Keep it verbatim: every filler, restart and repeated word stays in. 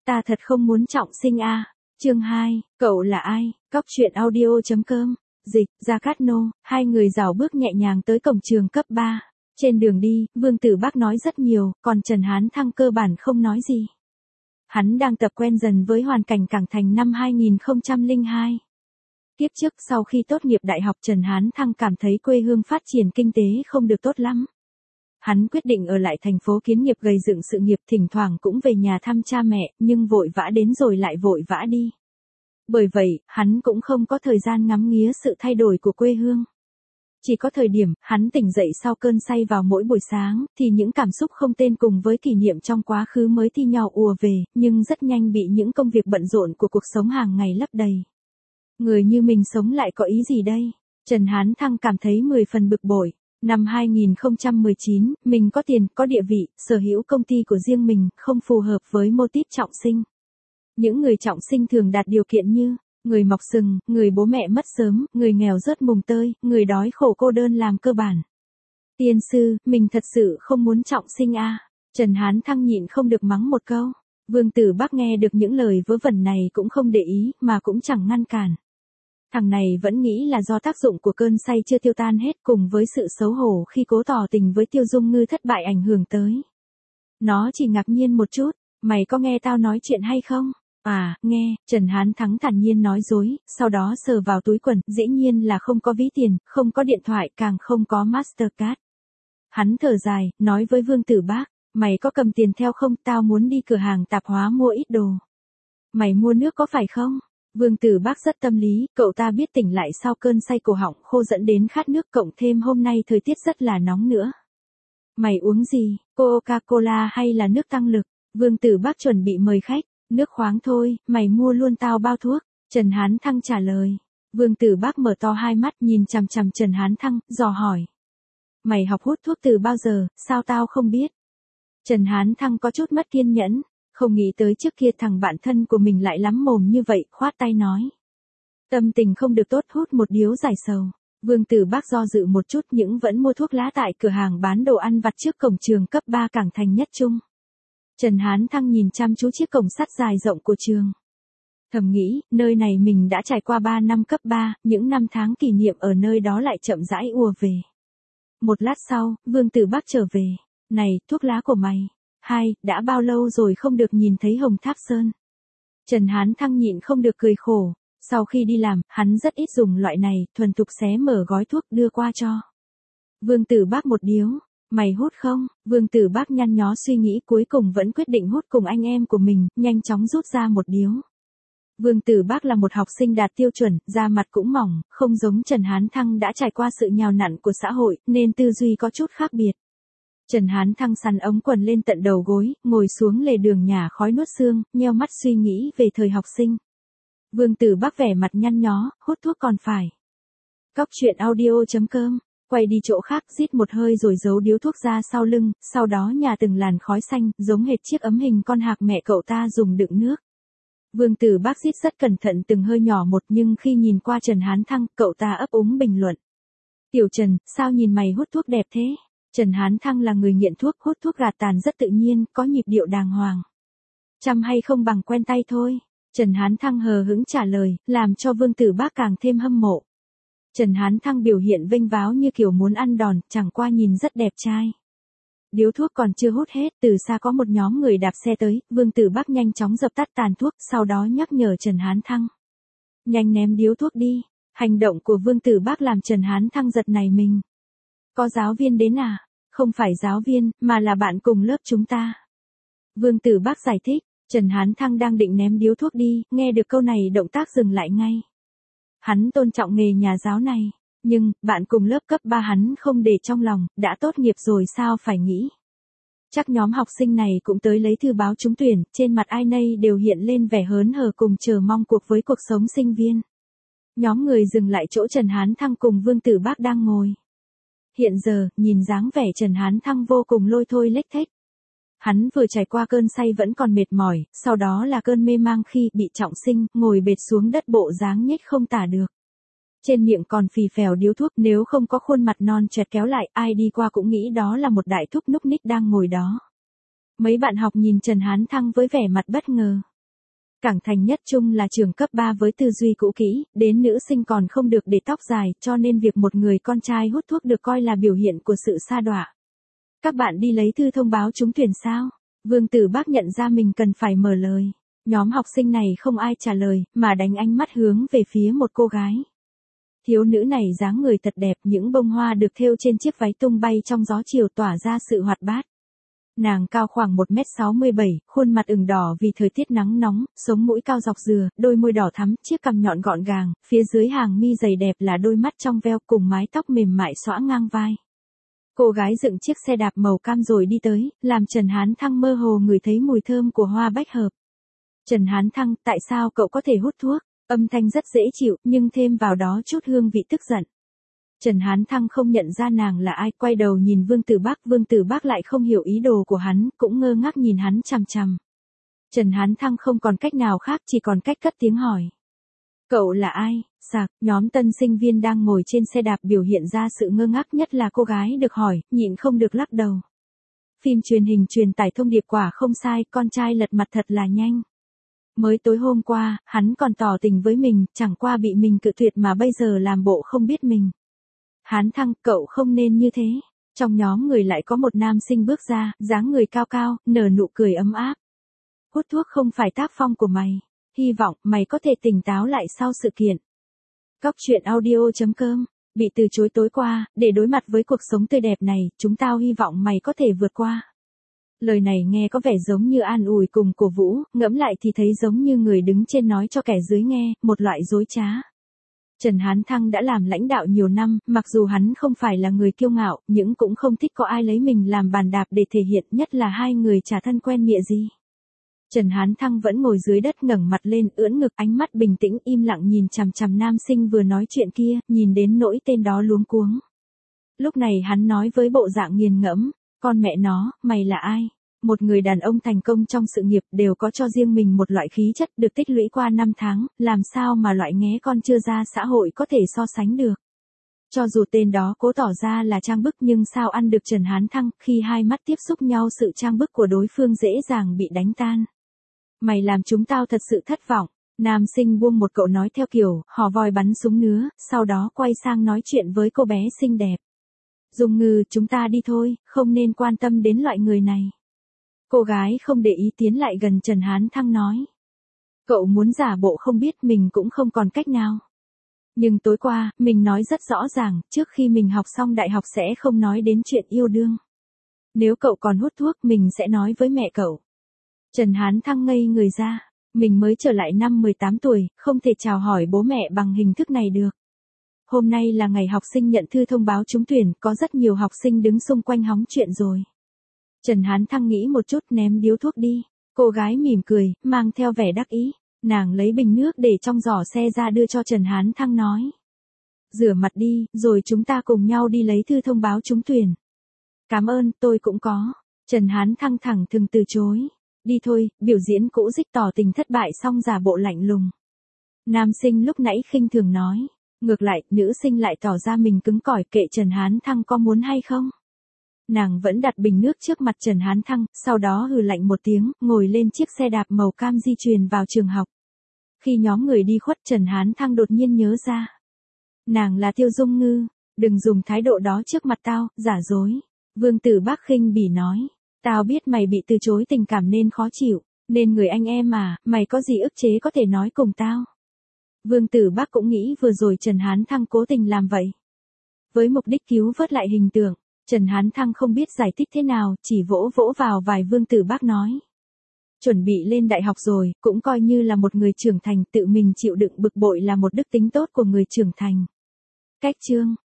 Ta thật không muốn trọng sinh a. Chương hai, cậu là ai? Cóc truyện audio chấm com. Dịch, Gia Cát Nô, hai người rảo bước nhẹ nhàng tới cổng trường cấp ba. Trên đường đi, Vương Tử Bác nói rất nhiều, còn Trần Hán Thăng cơ bản không nói gì. Hắn đang tập quen dần với hoàn cảnh Cảng Thành năm hai nghìn không trăm lẻ hai. Tiếp trước sau khi tốt nghiệp đại học Trần Hán Thăng cảm thấy quê hương phát triển kinh tế không được tốt lắm. Hắn quyết định ở lại thành phố kiến nghiệp gây dựng sự nghiệp, thỉnh thoảng cũng về nhà thăm cha mẹ, nhưng vội vã đến rồi lại vội vã đi. Bởi vậy, hắn cũng không có thời gian ngắm nghía sự thay đổi của quê hương. Chỉ có thời điểm, hắn tỉnh dậy sau cơn say vào mỗi buổi sáng, thì những cảm xúc không tên cùng với kỷ niệm trong quá khứ mới thi nhau ùa về, nhưng rất nhanh bị những công việc bận rộn của cuộc sống hàng ngày lấp đầy. Người như mình sống lại có ý gì đây? Trần Hán Thăng cảm thấy mười phần bực bội. Năm hai nghìn không trăm mười chín, mình có tiền, có địa vị, sở hữu công ty của riêng mình, không phù hợp với mô típ trọng sinh. Những người trọng sinh thường đạt điều kiện như người mọc sừng, người bố mẹ mất sớm, người nghèo rớt mùng tơi, người đói khổ cô đơn làm cơ bản. Tiên sư, mình thật sự không muốn trọng sinh a. À. Trần Hán Thăng nhịn không được mắng một câu. Vương Tử Bác nghe được những lời vớ vẩn này cũng không để ý, mà cũng chẳng ngăn cản. Thằng này vẫn nghĩ là do tác dụng của cơn say chưa tiêu tan hết cùng với sự xấu hổ khi cố tỏ tình với Tiêu Dung Ngư thất bại ảnh hưởng tới. Nó chỉ ngạc nhiên một chút, mày có nghe tao nói chuyện hay không? À, nghe, Trần Hán Thắng thản nhiên nói dối, sau đó sờ vào túi quần, dĩ nhiên là không có ví tiền, không có điện thoại, càng không có Mastercard. Hắn thở dài, nói với Vương Tử Bác, mày có cầm tiền theo không, tao muốn đi cửa hàng tạp hóa mua ít đồ. Mày mua nước có phải không? Vương Tử Bác rất tâm lý, cậu ta biết tỉnh lại sau cơn say cổ họng khô dẫn đến khát nước, cộng thêm hôm nay thời tiết rất là nóng nữa. Mày uống gì, Coca-Cola hay là nước tăng lực? Vương Tử Bác chuẩn bị mời khách, nước khoáng thôi, mày mua luôn tao bao thuốc. Trần Hán Thăng trả lời. Vương Tử Bác mở to hai mắt nhìn chằm chằm Trần Hán Thăng, dò hỏi. Mày học hút thuốc từ bao giờ, sao tao không biết? Trần Hán Thăng có chút mất kiên nhẫn. Không nghĩ tới trước kia thằng bạn thân của mình lại lắm mồm như vậy, khoát tay nói. Tâm tình không được tốt, hút một điếu giải sầu. Vương Tử Bác do dự một chút nhưng vẫn mua thuốc lá tại cửa hàng bán đồ ăn vặt trước cổng trường cấp ba Cảng Thành Nhất Trung. Trần Hán Thăng nhìn chăm chú chiếc cổng sắt dài rộng của trường. Thầm nghĩ, nơi này mình đã trải qua ba năm cấp ba, những năm tháng kỷ niệm ở nơi đó lại chậm rãi ùa về. Một lát sau, Vương Tử Bác trở về. Này, thuốc lá của mày. Hai, đã bao lâu rồi không được nhìn thấy Hồng Tháp Sơn. Trần Hán Thăng nhịn không được cười khổ. Sau khi đi làm, hắn rất ít dùng loại này, thuần thục xé mở gói thuốc đưa qua cho. Vương Tử Bác một điếu. Mày hút không? Vương Tử Bác nhăn nhó suy nghĩ cuối cùng vẫn quyết định hút cùng anh em của mình, nhanh chóng rút ra một điếu. Vương Tử Bác là một học sinh đạt tiêu chuẩn, da mặt cũng mỏng, không giống Trần Hán Thăng đã trải qua sự nhào nặn của xã hội, nên tư duy có chút khác biệt. Trần Hán Thăng sắn ống quần lên tận đầu gối, ngồi xuống lề đường nhả khói nuốt sương, nheo mắt suy nghĩ về thời học sinh. Vương Tử Bác vẻ mặt nhăn nhó, hút thuốc còn phải. Cóc truyện audio chấm com, quay đi chỗ khác, rít một hơi rồi giấu điếu thuốc ra sau lưng, sau đó nhả từng làn khói xanh, giống hệt chiếc ấm hình con hạc mẹ cậu ta dùng đựng nước. Vương Tử Bác rít rất cẩn thận từng hơi nhỏ một, nhưng khi nhìn qua Trần Hán Thăng, cậu ta ấp úng bình luận. Tiểu Trần, sao nhìn mày hút thuốc đẹp thế? Trần Hán Thăng là người nghiện thuốc, hút thuốc gạt tàn rất tự nhiên, có nhịp điệu đàng hoàng. Chăm hay không bằng quen tay thôi. Trần Hán Thăng hờ hững trả lời, làm cho Vương Tử Bác càng thêm hâm mộ. Trần Hán Thăng biểu hiện vênh váo như kiểu muốn ăn đòn, chẳng qua nhìn rất đẹp trai. Điếu thuốc còn chưa hút hết, từ xa có một nhóm người đạp xe tới, Vương Tử Bác nhanh chóng dập tắt tàn thuốc, sau đó nhắc nhở Trần Hán Thăng. Nhanh ném điếu thuốc đi. Hành động của Vương Tử Bác làm Trần Hán Thăng giật nảy mình. Có giáo viên đến à? Không phải giáo viên, mà là bạn cùng lớp chúng ta. Vương Tử Bác giải thích, Trần Hán Thăng đang định ném điếu thuốc đi, nghe được câu này động tác dừng lại ngay. Hắn tôn trọng nghề nhà giáo này, nhưng, bạn cùng lớp cấp ba hắn không để trong lòng, đã tốt nghiệp rồi sao phải nghĩ. Chắc nhóm học sinh này cũng tới lấy thư báo trúng tuyển, trên mặt ai nấy đều hiện lên vẻ hớn hở cùng chờ mong cuộc với cuộc sống sinh viên. Nhóm người dừng lại chỗ Trần Hán Thăng cùng Vương Tử Bác đang ngồi. Hiện giờ, nhìn dáng vẻ Trần Hán Thăng vô cùng lôi thôi lếch thếch. Hắn vừa trải qua cơn say vẫn còn mệt mỏi, sau đó là cơn mê mang khi bị trọng sinh, ngồi bệt xuống đất bộ dáng nhếch không tả được. Trên miệng còn phì phèo điếu thuốc, nếu không có khuôn mặt non choẹt kéo lại, ai đi qua cũng nghĩ đó là một đại thúc núc ních đang ngồi đó. Mấy bạn học nhìn Trần Hán Thăng với vẻ mặt bất ngờ. Cảng Thành Nhất Trung là trường cấp ba với tư duy cũ kỹ, đến nữ sinh còn không được để tóc dài, cho nên việc một người con trai hút thuốc được coi là biểu hiện của sự sa đọa. Các bạn đi lấy thư thông báo trúng tuyển sao? Vương Tử Bác nhận ra mình cần phải mở lời. Nhóm học sinh này không ai trả lời, mà đánh ánh mắt hướng về phía một cô gái. Thiếu nữ này dáng người thật đẹp, những bông hoa được thêu trên chiếc váy tung bay trong gió chiều tỏa ra sự hoạt bát. Nàng cao khoảng một mét sáu mươi bảy, khuôn mặt ửng đỏ vì thời tiết nắng nóng, sống mũi cao dọc dừa, đôi môi đỏ thắm, chiếc cằm nhọn gọn gàng, phía dưới hàng mi dày đẹp là đôi mắt trong veo cùng mái tóc mềm mại xõa ngang vai. Cô gái dựng chiếc xe đạp màu cam rồi đi tới, làm Trần Hán Thăng mơ hồ ngửi thấy mùi thơm của hoa bách hợp. Trần Hán Thăng, tại sao cậu có thể hút thuốc? Âm thanh rất dễ chịu, nhưng thêm vào đó chút hương vị tức giận. Trần Hán Thăng không nhận ra nàng là ai, quay đầu nhìn Vương Tử Bác, Vương Tử Bác lại không hiểu ý đồ của hắn, cũng ngơ ngác nhìn hắn chằm chằm. Trần Hán Thăng không còn cách nào khác, chỉ còn cách cất tiếng hỏi. Cậu là ai? Sạc, nhóm tân sinh viên đang ngồi trên xe đạp biểu hiện ra sự ngơ ngác, nhất là cô gái được hỏi, nhịn không được lắc đầu. Phim truyền hình truyền tải thông điệp quả không sai, con trai lật mặt thật là nhanh. Mới tối hôm qua, hắn còn tỏ tình với mình, chẳng qua bị mình cự tuyệt mà bây giờ làm bộ không biết mình. Hán Thăng, cậu không nên như thế. Trong nhóm người lại có một nam sinh bước ra, dáng người cao cao, nở nụ cười ấm áp. Hút thuốc không phải tác phong của mày. Hy vọng mày có thể tỉnh táo lại sau sự kiện. Cóc truyện audio chấm com. Bị từ chối tối qua, để đối mặt với cuộc sống tươi đẹp này, chúng tao hy vọng mày có thể vượt qua. Lời này nghe có vẻ giống như an ủi cùng cổ vũ, ngẫm lại thì thấy giống như người đứng trên nói cho kẻ dưới nghe, một loại dối trá. Trần Hán Thăng đã làm lãnh đạo nhiều năm, mặc dù hắn không phải là người kiêu ngạo, nhưng cũng không thích có ai lấy mình làm bàn đạp để thể hiện, nhất là hai người chả thân quen mịa gì. Trần Hán Thăng vẫn ngồi dưới đất ngẩng mặt lên, ưỡn ngực, ánh mắt bình tĩnh im lặng nhìn chằm chằm nam sinh vừa nói chuyện kia, nhìn đến nỗi tên đó luống cuống. Lúc này hắn nói với bộ dạng nghiền ngẫm, con mẹ nó, mày là ai? Một người đàn ông thành công trong sự nghiệp đều có cho riêng mình một loại khí chất được tích lũy qua năm tháng, làm sao mà loại nghé con chưa ra xã hội có thể so sánh được. Cho dù tên đó cố tỏ ra là trang bức nhưng sao ăn được Trần Hán Thăng, khi hai mắt tiếp xúc nhau sự trang bức của đối phương dễ dàng bị đánh tan. Mày làm chúng tao thật sự thất vọng. Nam sinh buông một cậu nói theo kiểu, hò voi bắn súng nứa, sau đó quay sang nói chuyện với cô bé xinh đẹp. Dung Ngư, chúng ta đi thôi, không nên quan tâm đến loại người này. Cô gái không để ý tiến lại gần Trần Hán Thăng nói. Cậu muốn giả bộ không biết mình cũng không còn cách nào. Nhưng tối qua, mình nói rất rõ ràng, trước khi mình học xong đại học sẽ không nói đến chuyện yêu đương. Nếu cậu còn hút thuốc mình sẽ nói với mẹ cậu. Trần Hán Thăng ngây người ra, mình mới trở lại năm mười tám tuổi, không thể chào hỏi bố mẹ bằng hình thức này được. Hôm nay là ngày học sinh nhận thư thông báo trúng tuyển, có rất nhiều học sinh đứng xung quanh hóng chuyện rồi. Trần Hán Thăng nghĩ một chút ném điếu thuốc đi. Cô gái mỉm cười, mang theo vẻ đắc ý. Nàng lấy bình nước để trong giỏ xe ra đưa cho Trần Hán Thăng nói. Rửa mặt đi, rồi chúng ta cùng nhau đi lấy thư thông báo trúng tuyển. Cảm ơn, tôi cũng có. Trần Hán Thăng thẳng thừng từ chối. Đi thôi, biểu diễn cũ dích tỏ tình thất bại xong giả bộ lạnh lùng. Nam sinh lúc nãy khinh thường nói. Ngược lại, nữ sinh lại tỏ ra mình cứng cỏi, kệ Trần Hán Thăng có muốn hay không. Nàng vẫn đặt bình nước trước mặt Trần Hán Thăng, sau đó hừ lạnh một tiếng, ngồi lên chiếc xe đạp màu cam di chuyển vào trường học. Khi nhóm người đi khuất, Trần Hán Thăng đột nhiên nhớ ra. Nàng là Tiêu Dung Ngư, đừng dùng thái độ đó trước mặt tao, giả dối. Vương Tử Bác khinh bỉ nói, tao biết mày bị từ chối tình cảm nên khó chịu, nên người anh em mà, mày có gì ức chế có thể nói cùng tao. Vương Tử Bác cũng nghĩ vừa rồi Trần Hán Thăng cố tình làm vậy. Với mục đích cứu vớt lại hình tượng. Trần Hán Thăng không biết giải thích thế nào, chỉ vỗ vỗ vào vai Vương Tử Bác nói. Chuẩn bị lên đại học rồi, cũng coi như là một người trưởng thành, tự mình chịu đựng bực bội là một đức tính tốt của người trưởng thành. Cách chương